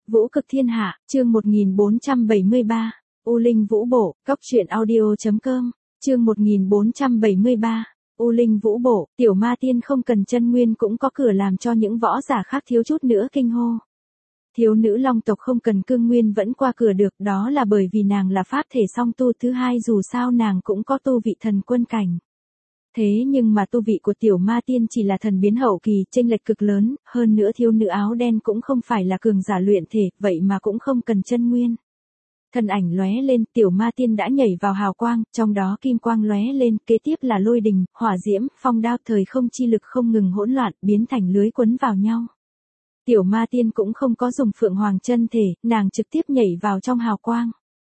Vũ cực thiên hạ, chương 1473, U Linh Vũ Bổ, Cóc truyện audio.com, chương 1473, U Linh Vũ Bổ, tiểu ma tiên không cần chân nguyên cũng có cửa làm cho những võ giả khác thiếu chút nữa kinh hô. Thiếu nữ long tộc không cần cương nguyên vẫn qua cửa được, đó là bởi vì nàng là pháp thể song tu, thứ hai dù sao nàng cũng có tu vị thần quân cảnh. Thế nhưng mà tu vị của tiểu ma tiên chỉ là thần biến hậu kỳ, chênh lệch cực lớn, hơn nữa thiếu nữ áo đen cũng không phải là cường giả luyện thể, vậy mà cũng không cần chân nguyên. Thân ảnh lóe lên, tiểu ma tiên đã nhảy vào hào quang, trong đó kim quang lóe lên, kế tiếp là lôi đình, hỏa diễm, phong đao, thời không chi lực không ngừng hỗn loạn, biến thành lưới quấn vào nhau. Tiểu ma tiên cũng không có dùng phượng hoàng chân thể, nàng trực tiếp nhảy vào trong hào quang.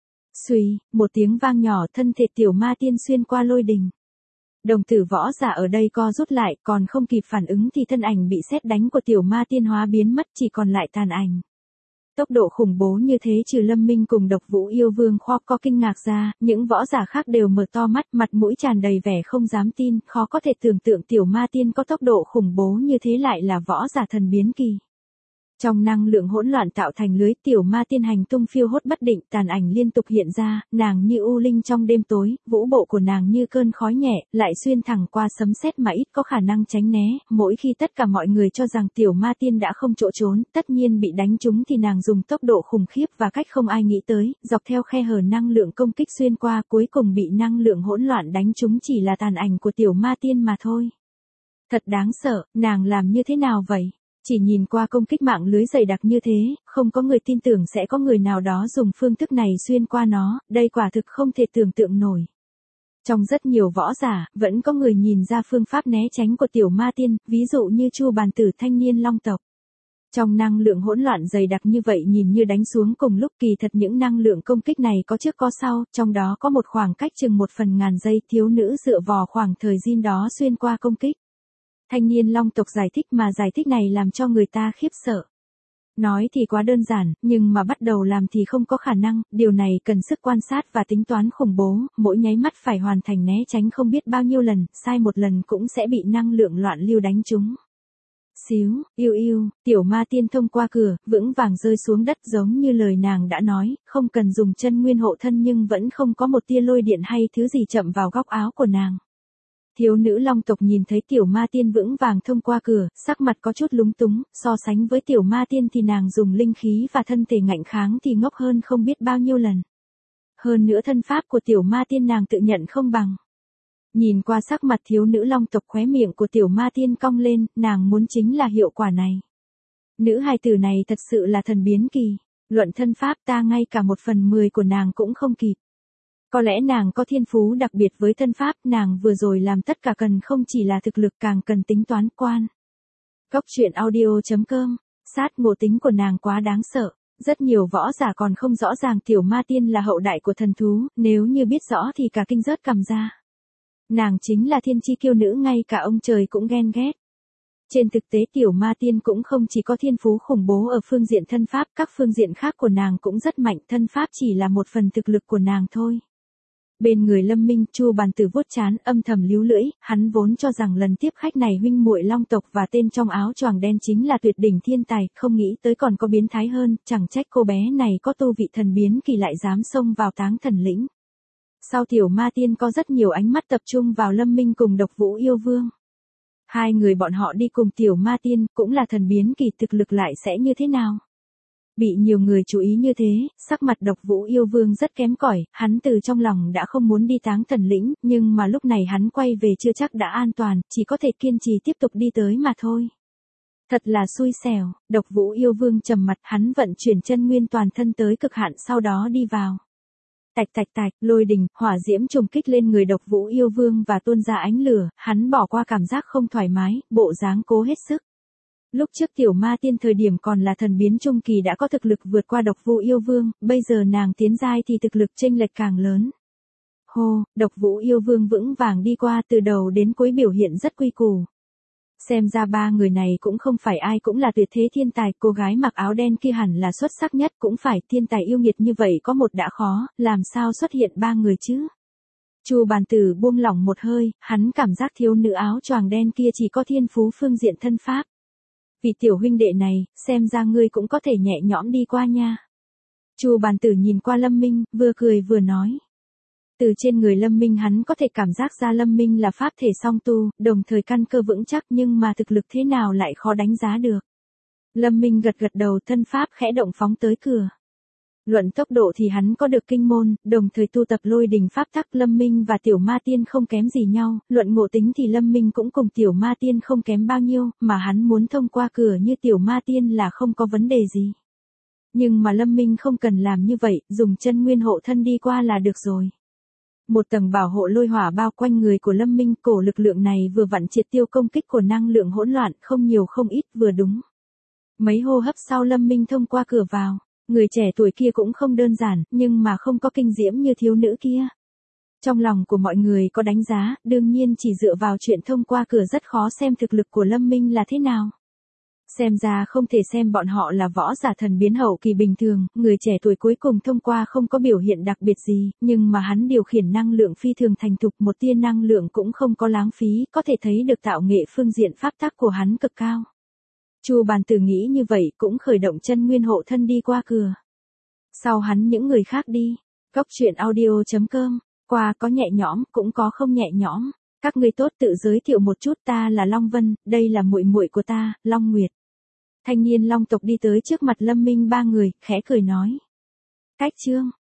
Xuy, một tiếng vang nhỏ, thân thể tiểu ma tiên xuyên qua lôi đình. Đồng tử võ giả ở đây co rút lại, còn không kịp phản ứng thì thân ảnh bị sét đánh của tiểu ma tiên hóa biến mất, chỉ còn lại tàn ảnh. Tốc độ khủng bố như thế trừ Lâm Minh cùng Độc Vũ Yêu Vương Khoa có kinh ngạc ra, những võ giả khác đều mở to mắt, mặt mũi tràn đầy vẻ không dám tin, khó có thể tưởng tượng tiểu ma tiên có tốc độ khủng bố như thế lại là võ giả thần biến kỳ. Trong năng lượng hỗn loạn tạo thành lưới, tiểu ma tiên hành tung phiêu hốt bất định, tàn ảnh liên tục hiện ra, nàng như u linh trong đêm tối, vũ bộ của nàng như cơn khói nhẹ, lại xuyên thẳng qua sấm sét mà ít có khả năng tránh né, mỗi khi tất cả mọi người cho rằng tiểu ma tiên đã không chỗ trốn, tất nhiên bị đánh trúng thì nàng dùng tốc độ khủng khiếp và cách không ai nghĩ tới, dọc theo khe hở năng lượng công kích xuyên qua, cuối cùng bị năng lượng hỗn loạn đánh trúng chỉ là tàn ảnh của tiểu ma tiên mà thôi. Thật đáng sợ, nàng làm như thế nào vậy? Chỉ nhìn qua công kích mạng lưới dày đặc như thế, không có người tin tưởng sẽ có người nào đó dùng phương thức này xuyên qua nó, đây quả thực không thể tưởng tượng nổi. Trong rất nhiều võ giả, vẫn có người nhìn ra phương pháp né tránh của tiểu ma tiên, ví dụ như Chu Bàn Tử thanh niên long tộc. Trong năng lượng hỗn loạn dày đặc như vậy nhìn như đánh xuống cùng lúc, kỳ thật những năng lượng công kích này có trước có sau, trong đó có một khoảng cách chừng 1/1000 giây, thiếu nữ dựa vào khoảng thời gian đó xuyên qua công kích. Thanh niên long tộc giải thích mà giải thích này làm cho người ta khiếp sợ. Nói thì quá đơn giản, nhưng mà bắt đầu làm thì không có khả năng, điều này cần sức quan sát và tính toán khủng bố, mỗi nháy mắt phải hoàn thành né tránh không biết bao nhiêu lần, sai một lần cũng sẽ bị năng lượng loạn lưu đánh trúng. Xíu, yêu yêu, tiểu ma tiên thông qua cửa, vững vàng rơi xuống đất giống như lời nàng đã nói, không cần dùng chân nguyên hộ thân nhưng vẫn không có một tia lôi điện hay thứ gì chậm vào góc áo của nàng. Thiếu nữ long tộc nhìn thấy tiểu ma tiên vững vàng thông qua cửa, sắc mặt có chút lúng túng, so sánh với tiểu ma tiên thì nàng dùng linh khí và thân thể ngạnh kháng thì ngốc hơn không biết bao nhiêu lần. Hơn nữa thân pháp của tiểu ma tiên nàng tự nhận không bằng. Nhìn qua sắc mặt thiếu nữ long tộc, khóe miệng của tiểu ma tiên cong lên, nàng muốn chính là hiệu quả này. Nữ hài tử này thật sự là thần biến kỳ, luận thân pháp ta ngay cả 1/10 của nàng cũng không kịp. Có lẽ nàng có thiên phú đặc biệt với thân pháp, nàng vừa rồi làm tất cả cần không chỉ là thực lực càng cần tính toán quan. Cóc truyện audio.com, sát ngộ tính của nàng quá đáng sợ, rất nhiều võ giả còn không rõ ràng tiểu ma tiên là hậu đại của thần thú, nếu như biết rõ thì cả kinh rớt cằm ra. Nàng chính là thiên chi kiêu nữ ngay cả ông trời cũng ghen ghét. Trên thực tế tiểu ma tiên cũng không chỉ có thiên phú khủng bố ở phương diện thân pháp, các phương diện khác của nàng cũng rất mạnh, thân pháp chỉ là một phần thực lực của nàng thôi. Bên người Lâm Minh, Chu Bàn Tử vuốt trán, âm thầm líu lưỡi, hắn vốn cho rằng lần tiếp khách này huynh muội long tộc và tên trong áo choàng đen chính là tuyệt đỉnh thiên tài, không nghĩ tới còn có biến thái hơn, chẳng trách cô bé này có tu vị thần biến kỳ lại dám xông vào Táng Thần Lĩnh. Sau tiểu ma tiên có rất nhiều ánh mắt tập trung vào Lâm Minh cùng Độc Vũ Yêu Vương. Hai người bọn họ đi cùng tiểu ma tiên, cũng là thần biến kỳ, thực lực lại sẽ như thế nào? Bị nhiều người chú ý như thế, sắc mặt Độc Vũ Yêu Vương rất kém cỏi, hắn từ trong lòng đã không muốn đi Táng Thần Lĩnh, nhưng mà lúc này hắn quay về chưa chắc đã an toàn, chỉ có thể kiên trì tiếp tục đi tới mà thôi. Thật là xui xẻo, Độc Vũ Yêu Vương trầm mặt, hắn vận chuyển chân nguyên toàn thân tới cực hạn sau đó đi vào. Tạch tạch tạch, lôi đình, hỏa diễm trùng kích lên người Độc Vũ Yêu Vương và tuôn ra ánh lửa, hắn bỏ qua cảm giác không thoải mái, bộ dáng cố hết sức. Lúc trước tiểu ma tiên thời điểm còn là thần biến trung kỳ đã có thực lực vượt qua Độc Vũ Yêu Vương, bây giờ nàng tiến giai thì thực lực chênh lệch càng lớn. Hô, Độc Vũ Yêu Vương vững vàng đi qua, từ đầu đến cuối biểu hiện rất quy củ. Xem ra ba người này cũng không phải ai cũng là tuyệt thế thiên tài, cô gái mặc áo đen kia hẳn là xuất sắc nhất, cũng phải thiên tài yêu nghiệt như vậy có một đã khó, làm sao xuất hiện ba người chứ? Chu Bàn Tử buông lỏng một hơi, hắn cảm giác thiếu nữ áo choàng đen kia chỉ có thiên phú phương diện thân pháp. Vị tiểu huynh đệ này, xem ra ngươi cũng có thể nhẹ nhõm đi qua nha. Chu bàn tử nhìn qua Lâm Minh, vừa cười vừa nói. Từ trên người Lâm Minh hắn có thể cảm giác ra Lâm Minh là pháp thể song tu, đồng thời căn cơ vững chắc nhưng mà thực lực thế nào lại khó đánh giá được. Lâm Minh gật gật đầu, thân pháp khẽ động phóng tới cửa. Luận tốc độ thì hắn có được kinh môn, đồng thời tu tập lôi đình pháp tắc, Lâm Minh và tiểu ma tiên không kém gì nhau, luận ngộ tính thì Lâm Minh cũng cùng tiểu ma tiên không kém bao nhiêu, mà hắn muốn thông qua cửa như tiểu ma tiên là không có vấn đề gì. Nhưng mà Lâm Minh không cần làm như vậy, dùng chân nguyên hộ thân đi qua là được rồi. Một tầng bảo hộ lôi hỏa bao quanh người của Lâm Minh, cổ lực lượng này vừa vặn triệt tiêu công kích của năng lượng hỗn loạn, không nhiều không ít, vừa đúng. Mấy hô hấp sau Lâm Minh thông qua cửa vào. Người trẻ tuổi kia cũng không đơn giản, nhưng mà không có kinh diễm như thiếu nữ kia. Trong lòng của mọi người có đánh giá, đương nhiên chỉ dựa vào chuyện thông qua cửa rất khó xem thực lực của Lâm Minh là thế nào. Xem ra không thể xem bọn họ là võ giả thần biến hậu kỳ bình thường, người trẻ tuổi cuối cùng thông qua không có biểu hiện đặc biệt gì, nhưng mà hắn điều khiển năng lượng phi thường thành thục, một tia năng lượng cũng không có lãng phí, có thể thấy được tạo nghệ phương diện pháp tắc của hắn cực cao. Chu bàn tử nghĩ như vậy cũng khởi động chân nguyên hộ thân đi qua cửa. Sau hắn những người khác đi. Cốc truyện audio.com. Qua có nhẹ nhõm cũng có không nhẹ nhõm. Các ngươi tốt tự giới thiệu một chút, ta là Long Vân, đây là muội muội của ta, Long Nguyệt. Thanh niên Long tộc đi tới trước mặt Lâm Minh ba người, khẽ cười nói. Cách chương.